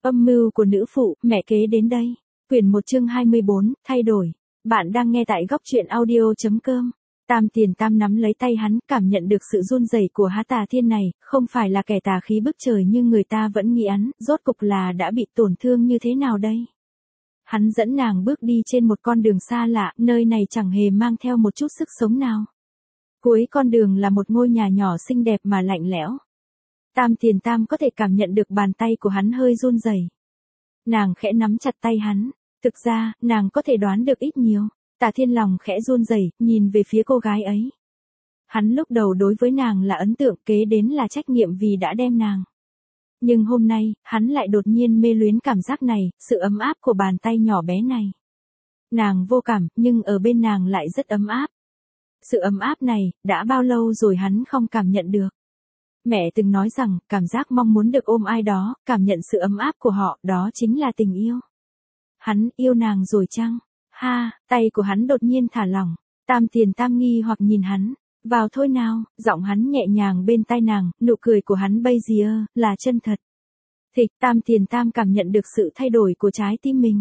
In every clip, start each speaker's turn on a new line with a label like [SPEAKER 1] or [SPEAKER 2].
[SPEAKER 1] Âm mưu của nữ phụ, mẹ kế đến đây. Quyển 1 chương 24, thay đổi. Bạn đang nghe tại góc truyện audio.com. Tam Tiền Tam nắm lấy tay hắn, cảm nhận được sự run rẩy của Tà Thiên này, không phải là kẻ tà khí bức trời như người ta vẫn nghĩ hắn, rốt cục là đã bị tổn thương như thế nào đây? Hắn dẫn nàng bước đi trên một con đường xa lạ, nơi này chẳng hề mang theo một chút sức sống nào. Cuối con đường là một ngôi nhà nhỏ xinh đẹp mà lạnh lẽo. Tam Tiền Tam có thể cảm nhận được bàn tay của hắn hơi run rẩy. Nàng khẽ nắm chặt tay hắn, thực ra, nàng có thể đoán được ít nhiều. Tà Thiên lòng khẽ run rẩy, nhìn về phía cô gái ấy. Hắn lúc đầu đối với nàng là ấn tượng, kế đến là trách nhiệm vì đã đem nàng. Nhưng hôm nay, hắn lại đột nhiên mê luyến cảm giác này, sự ấm áp của bàn tay nhỏ bé này. Nàng vô cảm, nhưng ở bên nàng lại rất ấm áp. Sự ấm áp này, đã bao lâu rồi hắn không cảm nhận được. Mẹ từng nói rằng, cảm giác mong muốn được ôm ai đó, cảm nhận sự ấm áp của họ, đó chính là tình yêu. Hắn yêu nàng rồi chăng? Ha, tay của hắn đột nhiên thả lỏng. Tam Tiền Tam nghi hoặc nhìn hắn. Vào thôi nào, giọng hắn nhẹ nhàng bên tai nàng, nụ cười của hắn bây giờ, là chân thật. Thịch, Tam Tiền Tam cảm nhận được sự thay đổi của trái tim mình.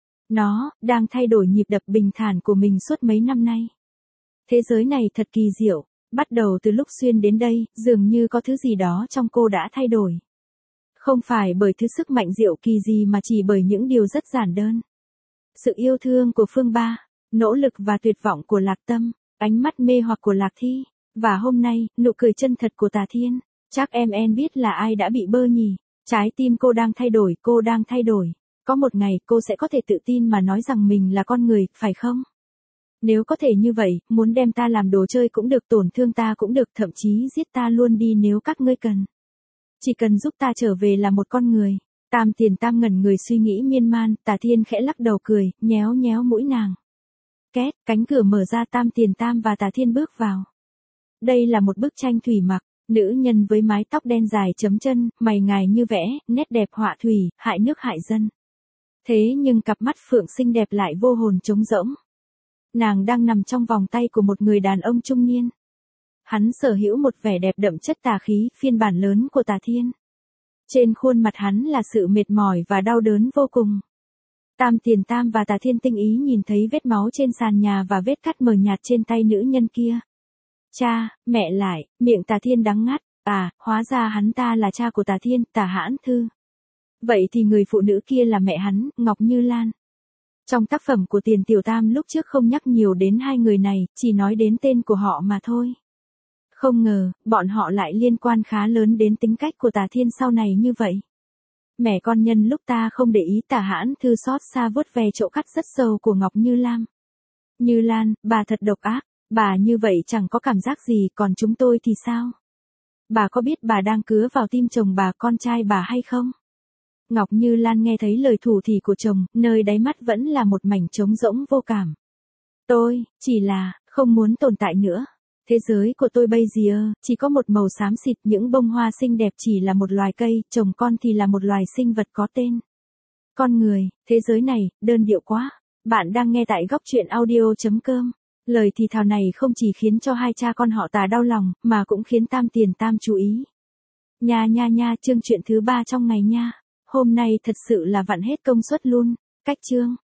[SPEAKER 1] Nó, đang thay đổi nhịp đập bình thản của mình suốt mấy năm nay. Thế giới này thật kỳ diệu. Bắt đầu từ lúc xuyên đến đây, dường như có thứ gì đó trong cô đã thay đổi. Không phải bởi thứ sức mạnh diệu kỳ gì mà chỉ bởi những điều rất giản đơn. Sự yêu thương của Phương Ba, nỗ lực và tuyệt vọng của Lạc Tâm, ánh mắt mê hoặc của Lạc Thi, và hôm nay, nụ cười chân thật của Tà Thiên. Chắc em biết là ai đã bị bơ nhỉ? Trái tim cô đang thay đổi, cô đang thay đổi. Có một ngày cô sẽ có thể tự tin mà nói rằng mình là con người, phải không? Nếu có thể như vậy, muốn đem ta làm đồ chơi cũng được, tổn thương ta cũng được, thậm chí giết ta luôn đi nếu các ngươi cần. Chỉ cần giúp ta trở về là một con người. Tam Tiền Tam ngẩn người suy nghĩ miên man, Tà Thiên khẽ lắc đầu cười, nhéo nhéo mũi nàng. Két, cánh cửa mở ra, Tam Tiền Tam và Tà Thiên bước vào. Đây là một bức tranh thủy mặc, nữ nhân với mái tóc đen dài chấm chân, mày ngài như vẽ, nét đẹp họa thủy, hại nước hại dân. Thế nhưng cặp mắt phượng xinh đẹp lại vô hồn trống rỗng. Nàng đang nằm trong vòng tay của một người đàn ông trung niên. Hắn sở hữu một vẻ đẹp đậm chất tà khí, phiên bản lớn của Tà Thiên. Trên khuôn mặt hắn là sự mệt mỏi và đau đớn vô cùng. Tam Tiền Tam và Tà Thiên tinh ý nhìn thấy vết máu trên sàn nhà và vết cắt mờ nhạt trên tay nữ nhân kia. Cha, mẹ lại, miệng Tà Thiên đắng ngắt, hóa ra hắn ta là cha của Tà Thiên, Tà Hãn Thư. Vậy thì người phụ nữ kia là mẹ hắn, Ngọc Như Lan. Trong tác phẩm của Tiền Tiểu Tam lúc trước không nhắc nhiều đến hai người này, chỉ nói đến tên của họ mà thôi. Không ngờ, bọn họ lại liên quan khá lớn đến tính cách của Tà Thiên sau này như vậy. Mẹ con nhân lúc ta không để ý, Tà Hãn Thư xót xa vuốt ve chỗ cắt rất sâu của Ngọc Như Lam. Như Lan, bà thật độc ác, bà như vậy chẳng có cảm giác gì, còn chúng tôi thì sao? Bà có biết bà đang cứa vào tim chồng bà, con trai bà hay không? Ngọc Như Lan nghe thấy lời thủ thỉ của chồng, nơi đáy mắt vẫn là một mảnh trống rỗng vô cảm. Tôi, chỉ là, không muốn tồn tại nữa. Thế giới của tôi bây giờ, chỉ có một màu xám xịt, những bông hoa xinh đẹp chỉ là một loài cây, chồng con thì là một loài sinh vật có tên. Con người, thế giới này, đơn điệu quá. Bạn đang nghe tại góc truyện audio.com. Lời thì thào này không chỉ khiến cho hai cha con họ Tà đau lòng, mà cũng khiến Tam Tiền Tam chú ý. Nha, chương truyện thứ 3 trong ngày nha. Hôm nay thật sự là vặn hết công suất luôn. Cách chương.